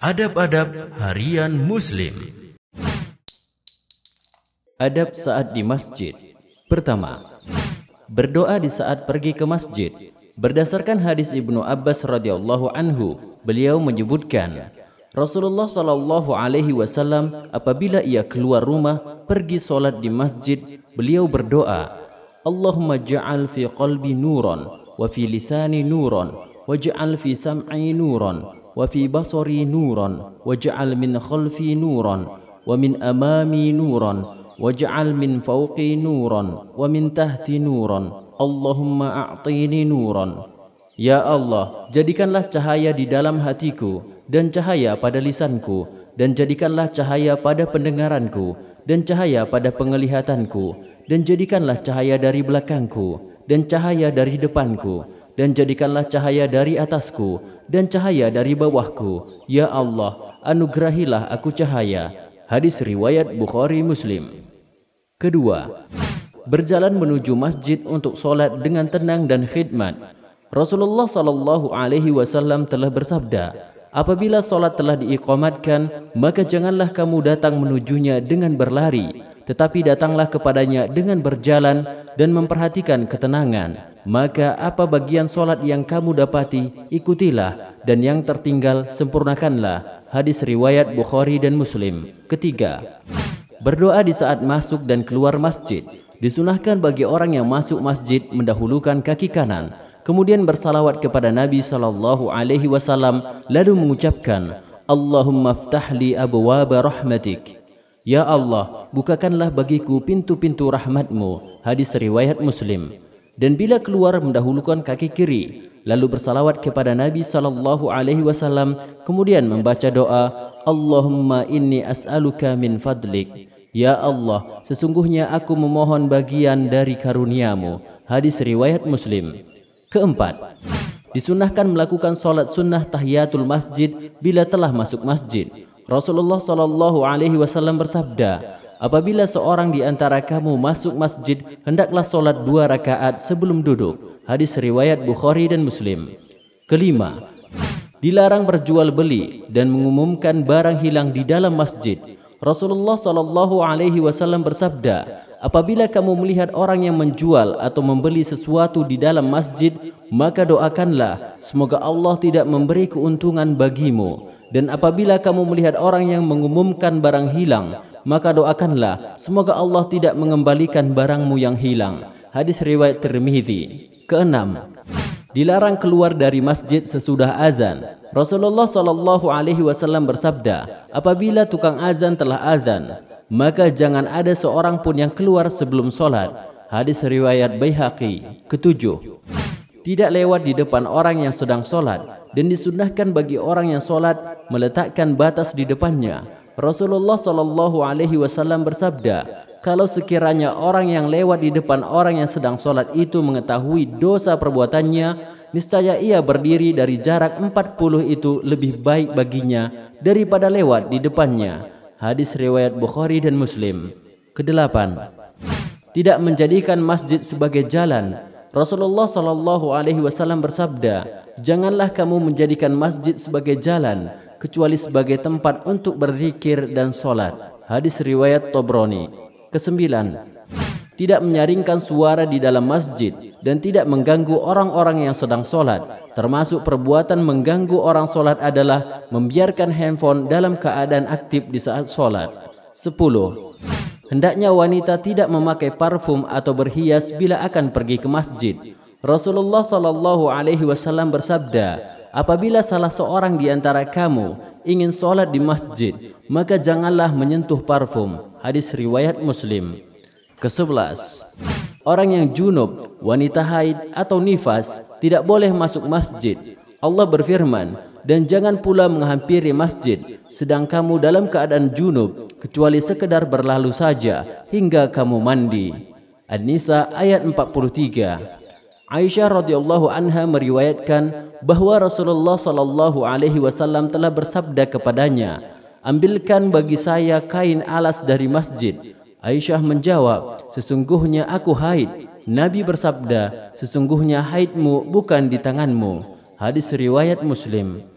Adab-adab harian Muslim. Adab saat di masjid. Pertama, berdoa di saat pergi ke masjid. Berdasarkan hadis Ibnu Abbas radhiyallahu anhu, beliau menyebutkan, Rasulullah sallallahu alaihi wasallam apabila ia keluar rumah pergi solat di masjid, beliau berdoa, Allahumma ja'al fi qalbi nuran wa fi lisani nuran waj'al fi sam'i nuran wa fi basari nuran waj'al min khalfi nuran wa min amami nuran waj'al min fawqi nuran wa min tahti nuran Allahumma a'tini nuran. Ya Allah, jadikanlah cahaya di dalam hatiku dan cahaya pada lisanku, dan jadikanlah cahaya pada pendengaranku dan cahaya pada penglihatanku, dan jadikanlah cahaya dari belakangku dan cahaya dari depanku, dan jadikanlah cahaya dari atasku dan cahaya dari bawahku. Ya Allah, anugerahilah aku cahaya. Hadis riwayat Bukhari Muslim. Kedua, berjalan menuju masjid untuk solat dengan tenang dan khidmat. Rasulullah sallallahu alaihi wasallam telah bersabda, apabila solat telah diiqamatkan, maka janganlah kamu datang menujunya dengan berlari, tetapi datanglah kepadanya dengan berjalan dan memperhatikan ketenangan. Maka apa bagian solat yang kamu dapati, ikutilah, dan yang tertinggal sempurnakanlah. Hadis riwayat Bukhari dan Muslim. Ketiga, berdoa di saat masuk dan keluar masjid. Disunahkan bagi orang yang masuk masjid mendahulukan kaki kanan, kemudian bersalawat kepada Nabi sallallahu alaihi wasallam, lalu mengucapkan, Allahumma ftahli abwaaba rahmatik. Ya Allah, bukakanlah bagiku pintu-pintu rahmatmu. Hadis riwayat Muslim. Dan bila keluar mendahulukan kaki kiri, lalu bersalawat kepada Nabi sallallahu alaihi wasallam, kemudian membaca doa, Allahumma inni as'aluka min fadlik. Ya Allah, sesungguhnya aku memohon bagian dari karuniamu. Hadis riwayat Muslim. Keempat, disunahkan melakukan solat sunnah tahiyatul masjid bila telah masuk masjid. Rasulullah sallallahu alaihi wasallam bersabda, apabila seorang di antara kamu masuk masjid, hendaklah solat 2 rakaat sebelum duduk. Hadis riwayat Bukhari dan Muslim. Kelima, dilarang berjual beli dan mengumumkan barang hilang di dalam masjid. Rasulullah sallallahu alaihi wasallam bersabda, apabila kamu melihat orang yang menjual atau membeli sesuatu di dalam masjid, maka doakanlah semoga Allah tidak memberi keuntungan bagimu. Dan apabila kamu melihat orang yang mengumumkan barang hilang, maka doakanlah semoga Allah tidak mengembalikan barangmu yang hilang. Hadis riwayat Tirmidzi. Keenam, dilarang keluar dari masjid sesudah azan. Rasulullah sallallahu alaihi wasallam bersabda, apabila tukang azan telah azan, maka jangan ada seorang pun yang keluar sebelum solat. Hadis riwayat Baihaqi. Ketujuh, tidak lewat di depan orang yang sedang solat, dan disunahkan bagi orang yang solat meletakkan batas di depannya. Rasulullah sallallahu alaihi wasallam bersabda, kalau sekiranya orang yang lewat di depan orang yang sedang solat itu mengetahui dosa perbuatannya, niscaya ia berdiri dari jarak 40 itu lebih baik baginya daripada lewat di depannya. Hadis riwayat Bukhari dan Muslim. Kedelapan, tidak menjadikan masjid sebagai jalan. Rasulullah sallallahu alaihi wasallam bersabda, janganlah kamu menjadikan masjid sebagai jalan, kecuali sebagai tempat untuk berzikir dan solat. Hadis riwayat Tabrani. Kesembilan, tidak menyaringkan suara di dalam masjid dan tidak mengganggu orang-orang yang sedang solat. Termasuk perbuatan mengganggu orang solat adalah membiarkan handphone dalam keadaan aktif di saat solat. 10. Hendaknya wanita tidak memakai parfum atau berhias bila akan pergi ke masjid. Rasulullah sallallahu alaihi wasallam bersabda, apabila salah seorang di antara kamu ingin solat di masjid, maka janganlah menyentuh parfum. Hadis riwayat Muslim. Ke-11, orang yang junub, wanita haid atau nifas tidak boleh masuk masjid. Allah berfirman, dan jangan pula menghampiri masjid sedang kamu dalam keadaan junub, kecuali sekedar berlalu saja hingga kamu mandi. An-Nisa ayat 43. Aisyah radhiyallahu anha meriwayatkan bahwa Rasulullah sallallahu alaihi wasallam telah bersabda kepadanya, ambilkan bagi saya kain alas dari masjid. Aisyah menjawab, sesungguhnya aku haid. Nabi bersabda, sesungguhnya haidmu bukan di tanganmu. Hadis riwayat Muslim.